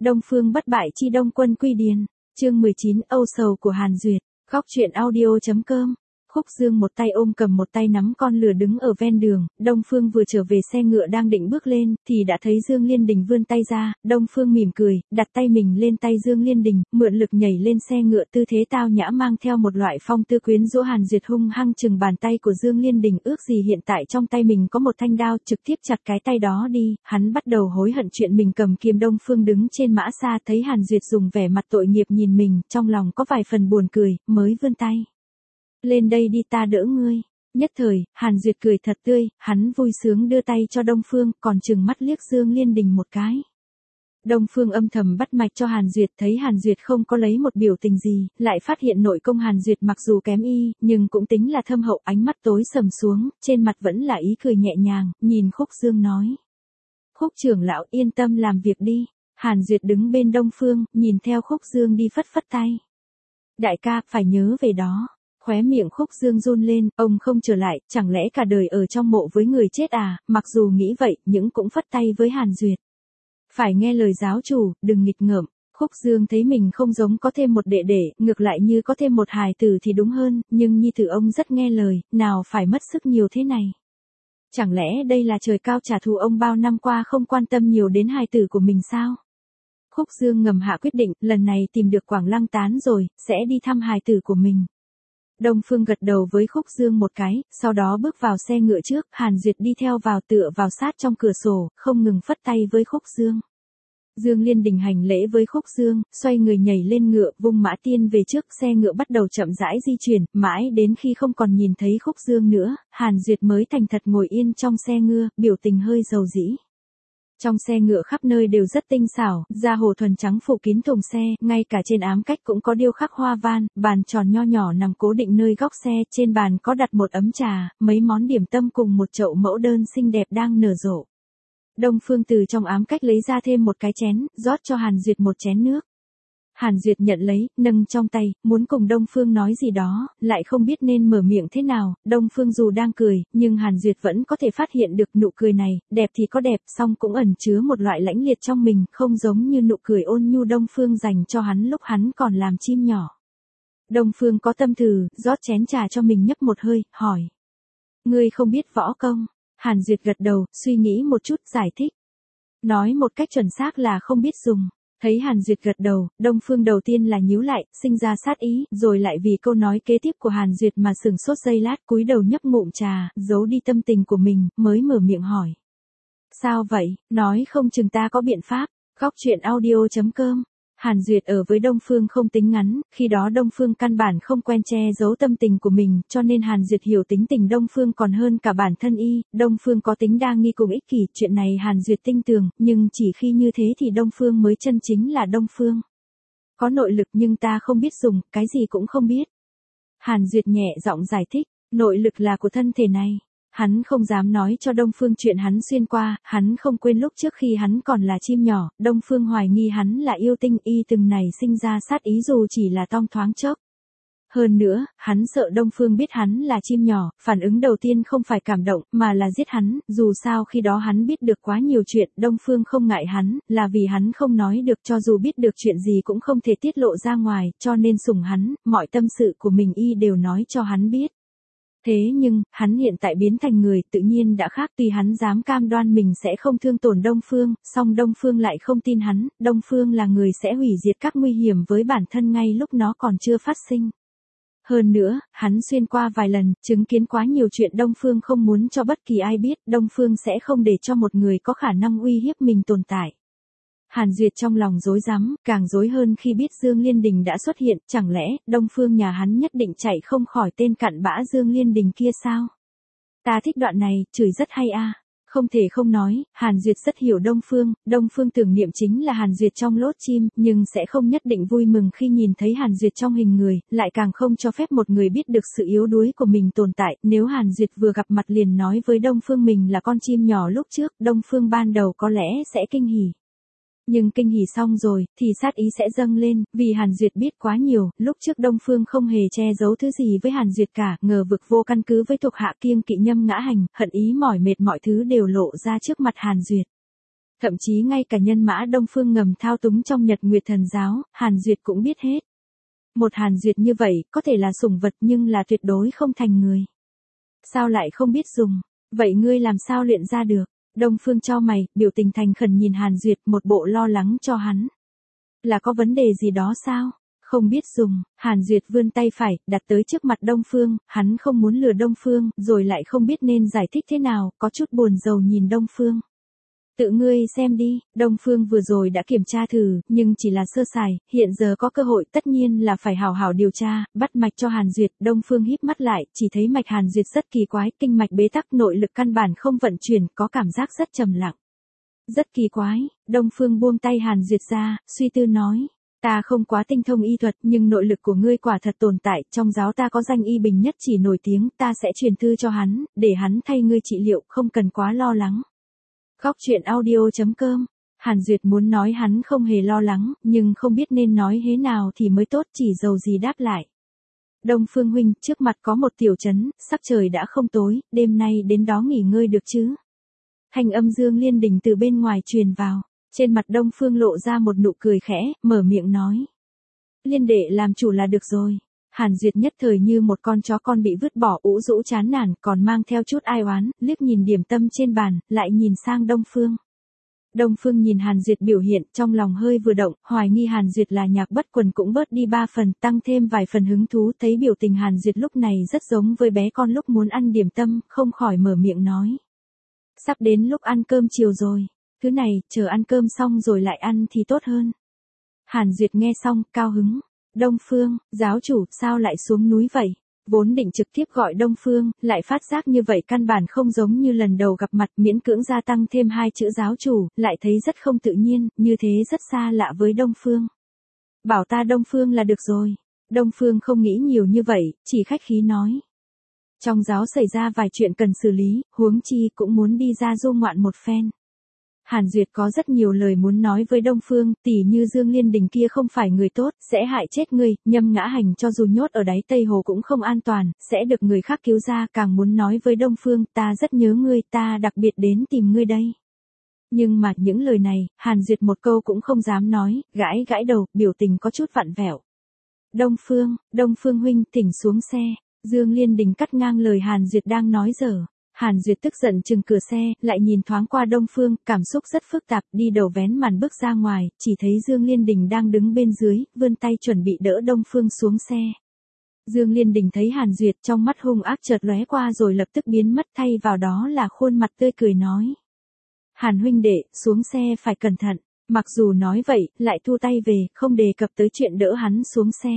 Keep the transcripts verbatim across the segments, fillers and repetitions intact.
Đông Phương bất bại chi Đông Quân Quy Điền. Chương mười chín, âu sầu của Hàn Duyệt. Góc truyện audio chấm com. Khúc Dương một tay ôm cầm một tay nắm con lừa đứng ở ven đường, Đông Phương vừa trở về xe ngựa đang định bước lên, thì đã thấy Dương Liên Đình vươn tay ra, Đông Phương mỉm cười, đặt tay mình lên tay Dương Liên Đình, mượn lực nhảy lên xe ngựa, tư thế tao nhã mang theo một loại phong tư quyến rũ. Hàn Duyệt hung hăng chừng bàn tay của Dương Liên Đình, ước gì hiện tại trong tay mình có một thanh đao, trực tiếp chặt cái tay đó đi. Hắn bắt đầu hối hận chuyện mình cầm kiếm. Đông Phương đứng trên mã xa thấy Hàn Duyệt dùng vẻ mặt tội nghiệp nhìn mình, trong lòng có vài phần buồn cười, mới vươn tay. Lên đây đi, ta đỡ ngươi. Nhất thời, Hàn Duyệt cười thật tươi, hắn vui sướng đưa tay cho Đông Phương, còn trừng mắt liếc Dương Liên Đình một cái. Đông Phương âm thầm bắt mạch cho Hàn Duyệt, thấy Hàn Duyệt không có lấy một biểu tình gì, lại phát hiện nội công Hàn Duyệt mặc dù kém y, nhưng cũng tính là thâm hậu. Ánh mắt tối sầm xuống, trên mặt vẫn là ý cười nhẹ nhàng, nhìn Khúc Dương nói. Khúc trưởng lão yên tâm làm việc đi. Hàn Duyệt đứng bên Đông Phương, nhìn theo Khúc Dương đi phất phất tay. Đại ca, phải nhớ về đó. Khóe miệng Khúc Dương run lên, ông không trở lại, chẳng lẽ cả đời ở trong mộ với người chết à? Mặc dù nghĩ vậy, nhưng cũng phất tay với Hàn Duyệt. Phải nghe lời giáo chủ, đừng nghịch ngợm. Khúc Dương thấy mình không giống có thêm một đệ đệ, ngược lại như có thêm một hài tử thì đúng hơn, nhưng nhi tử ông rất nghe lời, nào phải mất sức nhiều thế này. Chẳng lẽ đây là trời cao trả thù ông bao năm qua không quan tâm nhiều đến hài tử của mình sao? Khúc Dương ngầm hạ quyết định, lần này tìm được Quảng Lăng Tán rồi, sẽ đi thăm hài tử của mình. Đông Phương gật đầu với Khúc Dương một cái, sau đó bước vào xe ngựa trước, Hàn Duyệt đi theo vào tựa vào sát trong cửa sổ, không ngừng phất tay với Khúc Dương. Dương Liên Đình hành lễ với Khúc Dương, xoay người nhảy lên ngựa, vung mã tiên về trước, xe ngựa bắt đầu chậm rãi di chuyển, mãi đến khi không còn nhìn thấy Khúc Dương nữa, Hàn Duyệt mới thành thật ngồi yên trong xe ngựa, biểu tình hơi dầu dĩ. Trong xe ngựa khắp nơi đều rất tinh xảo, da hồ thuần trắng phủ kín thùng xe, ngay cả trên ám cách cũng có điêu khắc hoa văn, bàn tròn nho nhỏ nằm cố định nơi góc xe, trên bàn có đặt một ấm trà, mấy món điểm tâm cùng một chậu mẫu đơn xinh đẹp đang nở rộ. Đông Phương từ trong ám cách lấy ra thêm một cái chén, rót cho Hàn Duyệt một chén nước. Hàn Duyệt nhận lấy, nâng trong tay, muốn cùng Đông Phương nói gì đó, lại không biết nên mở miệng thế nào. Đông Phương dù đang cười, nhưng Hàn Duyệt vẫn có thể phát hiện được nụ cười này, đẹp thì có đẹp, song cũng ẩn chứa một loại lãnh liệt trong mình, không giống như nụ cười ôn nhu Đông Phương dành cho hắn lúc hắn còn làm chim nhỏ. Đông Phương có tâm tư, rót chén trà cho mình nhấp một hơi, hỏi. Ngươi không biết võ công? Hàn Duyệt gật đầu, suy nghĩ một chút, giải thích. Nói một cách chuẩn xác là không biết dùng. Thấy Hàn Duyệt gật đầu, Đông Phương đầu tiên là nhíu lại, sinh ra sát ý, rồi lại vì câu nói kế tiếp của Hàn Duyệt mà sửng sốt giây lát, cúi đầu nhấp ngụm trà, giấu đi tâm tình của mình, mới mở miệng hỏi. Sao vậy, nói không chừng ta có biện pháp. Góc truyện audio chấm com. Hàn Duyệt ở với Đông Phương không tính ngắn, khi đó Đông Phương căn bản không quen che giấu tâm tình của mình, cho nên Hàn Duyệt hiểu tính tình Đông Phương còn hơn cả bản thân y. Đông Phương có tính đa nghi cùng ích kỷ, chuyện này Hàn Duyệt tinh tường, nhưng chỉ khi như thế thì Đông Phương mới chân chính là Đông Phương. Có nội lực nhưng ta không biết dùng, cái gì cũng không biết. Hàn Duyệt nhẹ giọng giải thích, nội lực là của thân thể này. Hắn không dám nói cho Đông Phương chuyện hắn xuyên qua, hắn không quên lúc trước khi hắn còn là chim nhỏ, Đông Phương hoài nghi hắn là yêu tinh, y từng này sinh ra sát ý dù chỉ là trong thoáng chốc. Hơn nữa, hắn sợ Đông Phương biết hắn là chim nhỏ, phản ứng đầu tiên không phải cảm động, mà là giết hắn, dù sao khi đó hắn biết được quá nhiều chuyện, Đông Phương không ngại hắn, là vì hắn không nói được, cho dù biết được chuyện gì cũng không thể tiết lộ ra ngoài, cho nên sủng hắn, mọi tâm sự của mình y đều nói cho hắn biết. Thế nhưng, hắn hiện tại biến thành người, tự nhiên đã khác, tuy hắn dám cam đoan mình sẽ không thương tổn Đông Phương, song Đông Phương lại không tin hắn, Đông Phương là người sẽ hủy diệt các nguy hiểm với bản thân ngay lúc nó còn chưa phát sinh. Hơn nữa, hắn xuyên qua vài lần, chứng kiến quá nhiều chuyện Đông Phương không muốn cho bất kỳ ai biết, Đông Phương sẽ không để cho một người có khả năng uy hiếp mình tồn tại. Hàn Duyệt trong lòng rối rắm, càng rối hơn khi biết Dương Liên Đình đã xuất hiện, chẳng lẽ Đông Phương nhà hắn nhất định chạy không khỏi tên cặn bã Dương Liên Đình kia sao? Ta thích đoạn này, chửi rất hay a. À. Không thể không nói, Hàn Duyệt rất hiểu Đông Phương, Đông Phương tưởng niệm chính là Hàn Duyệt trong lốt chim, nhưng sẽ không nhất định vui mừng khi nhìn thấy Hàn Duyệt trong hình người, lại càng không cho phép một người biết được sự yếu đuối của mình tồn tại. Nếu Hàn Duyệt vừa gặp mặt liền nói với Đông Phương mình là con chim nhỏ lúc trước, Đông Phương ban đầu có lẽ sẽ kinh hỉ. Nhưng kinh hỉ xong rồi, thì sát ý sẽ dâng lên, vì Hàn Duyệt biết quá nhiều, lúc trước Đông Phương không hề che giấu thứ gì với Hàn Duyệt cả, ngờ vực vô căn cứ với thuộc hạ kiêng kỵ nhâm ngã hành, hận ý mỏi mệt mọi thứ đều lộ ra trước mặt Hàn Duyệt. Thậm chí ngay cả nhân mã Đông Phương ngầm thao túng trong Nhật Nguyệt Thần Giáo, Hàn Duyệt cũng biết hết. Một Hàn Duyệt như vậy, có thể là sủng vật nhưng là tuyệt đối không thành người. Sao lại không biết dùng? Vậy ngươi làm sao luyện ra được? Đông Phương chau mày, biểu tình thành khẩn nhìn Hàn Duyệt, một bộ lo lắng cho hắn. Là có vấn đề gì đó sao? Không biết dùng. Hàn Duyệt vươn tay phải, đặt tới trước mặt Đông Phương, hắn không muốn lừa Đông Phương, rồi lại không biết nên giải thích thế nào, có chút buồn rầu nhìn Đông Phương. Tự ngươi xem đi, Đông Phương vừa rồi đã kiểm tra thử, nhưng chỉ là sơ sài, hiện giờ có cơ hội tất nhiên là phải hào hào điều tra, bắt mạch cho Hàn Duyệt. Đông Phương híp mắt lại, chỉ thấy mạch Hàn Duyệt rất kỳ quái, kinh mạch bế tắc, nội lực căn bản không vận chuyển, có cảm giác rất trầm lặng. Rất kỳ quái. Đông Phương buông tay Hàn Duyệt ra, suy tư nói. Ta không quá tinh thông y thuật, nhưng nội lực của ngươi quả thật tồn tại, trong giáo ta có danh y bình nhất chỉ nổi tiếng, ta sẽ truyền thư cho hắn, để hắn thay ngươi trị liệu, không cần quá lo lắng. Khóc chuyện audio chấm com. Hàn Duyệt muốn nói hắn không hề lo lắng, nhưng không biết nên nói thế nào thì mới tốt, chỉ dầu gì đáp lại. Đông Phương huynh, trước mặt có một tiểu trấn, sắc trời đã không tối, đêm nay đến đó nghỉ ngơi được chứ? Thanh âm Dương Liên Đình từ bên ngoài truyền vào, trên mặt Đông Phương lộ ra một nụ cười khẽ, mở miệng nói. Liên đệ làm chủ là được rồi. Hàn Duyệt nhất thời như một con chó con bị vứt bỏ, ủ rũ chán nản, còn mang theo chút ai oán, liếc nhìn điểm tâm trên bàn, lại nhìn sang Đông Phương. Đông Phương nhìn Hàn Duyệt biểu hiện, trong lòng hơi vừa động, hoài nghi Hàn Duyệt là nhạc bất quần cũng bớt đi ba phần, tăng thêm vài phần hứng thú, thấy biểu tình Hàn Duyệt lúc này rất giống với bé con lúc muốn ăn điểm tâm, không khỏi mở miệng nói. Sắp đến lúc ăn cơm chiều rồi, thứ này, chờ ăn cơm xong rồi lại ăn thì tốt hơn. Hàn Duyệt nghe xong, cao hứng. Đông Phương, giáo chủ, sao lại xuống núi vậy? Vốn định trực tiếp gọi Đông Phương, lại phát giác như vậy căn bản không giống như lần đầu gặp mặt, miễn cưỡng gia tăng thêm hai chữ giáo chủ, lại thấy rất không tự nhiên, như thế rất xa lạ với Đông Phương. Bảo ta Đông Phương là được rồi. Đông Phương không nghĩ nhiều như vậy, chỉ khách khí nói. Trong giáo xảy ra vài chuyện cần xử lý, huống chi cũng muốn đi ra du ngoạn một phen. Hàn Duyệt có rất nhiều lời muốn nói với Đông Phương, tỉ như Dương Liên Đình kia không phải người tốt, sẽ hại chết ngươi, nhâm ngã hành cho dù nhốt ở đáy Tây Hồ cũng không an toàn, sẽ được người khác cứu ra, càng muốn nói với Đông Phương, ta rất nhớ ngươi, ta đặc biệt đến tìm ngươi đây. Nhưng mà những lời này, Hàn Duyệt một câu cũng không dám nói, gãi gãi đầu, biểu tình có chút vặn vẹo. Đông Phương, Đông Phương huynh, thỉnh xuống xe. Dương Liên Đình cắt ngang lời Hàn Duyệt đang nói dở. Hàn Duyệt tức giận chừng cửa xe, lại nhìn thoáng qua Đông Phương, cảm xúc rất phức tạp, đi đầu vén màn bước ra ngoài, chỉ thấy Dương Liên Đình đang đứng bên dưới, vươn tay chuẩn bị đỡ Đông Phương xuống xe. Dương Liên Đình thấy Hàn Duyệt, trong mắt hung ác chợt lóe qua rồi lập tức biến mất, thay vào đó là khuôn mặt tươi cười nói. Hàn huynh đệ, xuống xe phải cẩn thận. Mặc dù nói vậy, lại thu tay về, không đề cập tới chuyện đỡ hắn xuống xe.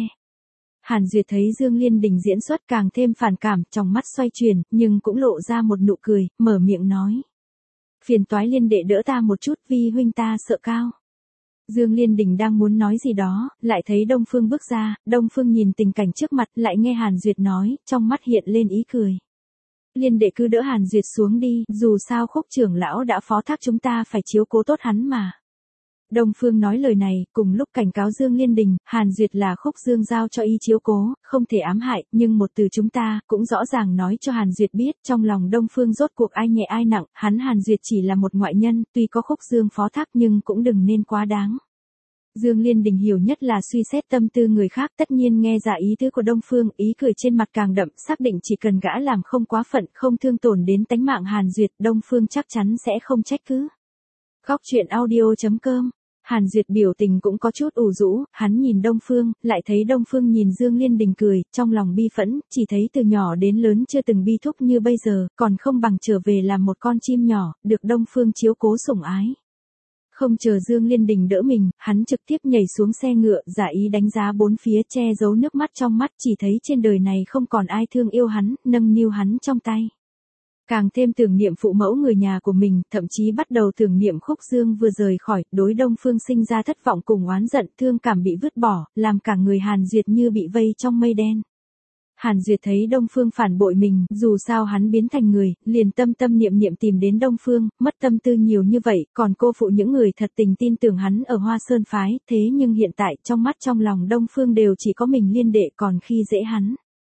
Hàn Duyệt thấy Dương Liên Đình diễn xuất càng thêm phản cảm, trong mắt xoay chuyển, nhưng cũng lộ ra một nụ cười, mở miệng nói. Phiền toái Liên đệ đỡ ta một chút, vi huynh ta sợ cao. Dương Liên Đình đang muốn nói gì đó, lại thấy Đông Phương bước ra, Đông Phương nhìn tình cảnh trước mặt, lại nghe Hàn Duyệt nói, trong mắt hiện lên ý cười. Liên đệ cứ đỡ Hàn Duyệt xuống đi, dù sao Khúc trưởng lão đã phó thác chúng ta phải chiếu cố tốt hắn mà. Đông Phương nói lời này, cùng lúc cảnh cáo Dương Liên Đình, Hàn Duyệt là Khúc Dương giao cho y chiếu cố, không thể ám hại, nhưng một từ chúng ta, cũng rõ ràng nói cho Hàn Duyệt biết, trong lòng Đông Phương rốt cuộc ai nhẹ ai nặng, hắn Hàn Duyệt chỉ là một ngoại nhân, tuy có Khúc Dương phó thác nhưng cũng đừng nên quá đáng. Dương Liên Đình hiểu nhất là suy xét tâm tư người khác, tất nhiên nghe ra ý tứ của Đông Phương, ý cười trên mặt càng đậm, xác định chỉ cần gã làm không quá phận, không thương tổn đến tánh mạng Hàn Duyệt, Đông Phương chắc chắn sẽ không trách cứ. Khóc chuyện audio chấm com. Hàn Duyệt biểu tình cũng có chút ủ rũ, hắn nhìn Đông Phương, lại thấy Đông Phương nhìn Dương Liên Đình cười, trong lòng bi phẫn, chỉ thấy từ nhỏ đến lớn chưa từng bi thúc như bây giờ, còn không bằng trở về làm một con chim nhỏ, được Đông Phương chiếu cố sủng ái. Không chờ Dương Liên Đình đỡ mình, hắn trực tiếp nhảy xuống xe ngựa, giả ý đánh giá bốn phía, che giấu nước mắt trong mắt, chỉ thấy trên đời này không còn ai thương yêu hắn, nâng niu hắn trong tay. Càng thêm tưởng niệm phụ mẫu người nhà của mình, thậm chí bắt đầu tưởng niệm Khúc Dương vừa rời khỏi, đối Đông Phương sinh ra thất vọng cùng oán giận, thương cảm bị vứt bỏ, làm cả người Hàn Duyệt như bị vây trong mây đen. Hàn Duyệt thấy Đông Phương phản bội mình, dù sao hắn biến thành người, liền tâm tâm niệm niệm tìm đến Đông Phương, mất tâm tư nhiều như vậy, còn cô phụ những người thật tình tin tưởng hắn ở Hoa Sơn phái, thế nhưng hiện tại trong mắt trong lòng Đông Phương đều chỉ có mình Liên đệ còn khi dễ hắn.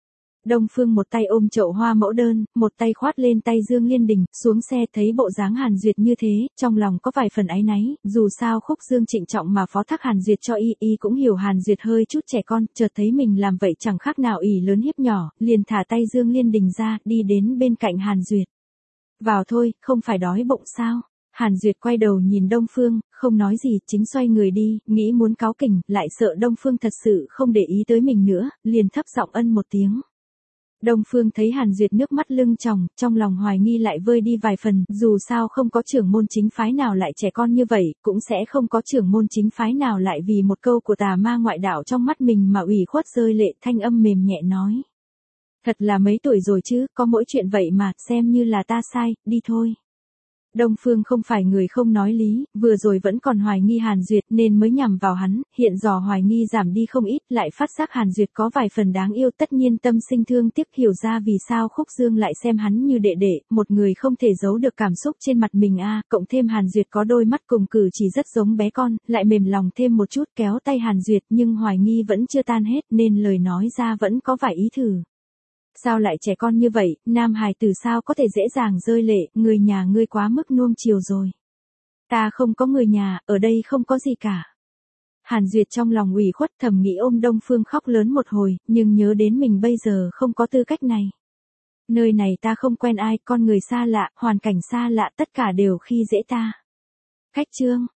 Đông Phương một tay ôm chậu hoa mẫu đơn, một tay khoát lên tay Dương Liên Đình, xuống xe thấy bộ dáng Hàn Duyệt như thế, trong lòng có vài phần áy náy, dù sao Khúc Dương trịnh trọng mà phó thác Hàn Duyệt cho y, y cũng hiểu Hàn Duyệt hơi chút trẻ con, chợt thấy mình làm vậy chẳng khác nào ỷ lớn hiếp nhỏ, liền thả tay Dương Liên Đình ra, đi đến bên cạnh Hàn Duyệt. Vào thôi, không phải đói bụng sao? Hàn Duyệt quay đầu nhìn Đông Phương, không nói gì, chính xoay người đi, nghĩ muốn cáu kỉnh, lại sợ Đông Phương thật sự không để ý tới mình nữa, liền thấp giọng ân một tiếng. Đông Phương thấy Hàn Duyệt nước mắt lưng tròng, trong lòng hoài nghi lại vơi đi vài phần, dù sao không có trưởng môn chính phái nào lại trẻ con như vậy, cũng sẽ không có trưởng môn chính phái nào lại vì một câu của tà ma ngoại đạo trong mắt mình mà ủy khuất rơi lệ, thanh âm mềm nhẹ nói. Thật là mấy tuổi rồi chứ, có mỗi chuyện vậy mà, xem như là ta sai, đi thôi. Đông Phương không phải người không nói lý, vừa rồi vẫn còn hoài nghi Hàn Duyệt nên mới nhằm vào hắn, hiện giờ hoài nghi giảm đi không ít, lại phát giác Hàn Duyệt có vài phần đáng yêu, tất nhiên tâm sinh thương tiếc, hiểu ra vì sao Khúc Dương lại xem hắn như đệ đệ, một người không thể giấu được cảm xúc trên mặt mình a, cộng thêm Hàn Duyệt có đôi mắt cùng cử chỉ rất giống bé con, lại mềm lòng thêm một chút kéo tay Hàn Duyệt, nhưng hoài nghi vẫn chưa tan hết nên lời nói ra vẫn có vài ý thử. Sao lại trẻ con như vậy, nam hài tử sao có thể dễ dàng rơi lệ, người nhà ngươi quá mức nuông chiều rồi. Ta không có người nhà, ở đây không có gì cả. Hàn Duyệt trong lòng ủy khuất thầm nghĩ ôm Đông Phương khóc lớn một hồi, nhưng nhớ đến mình bây giờ không có tư cách này. Nơi này ta không quen ai, con người xa lạ, hoàn cảnh xa lạ tất cả đều khi dễ ta. Cách chương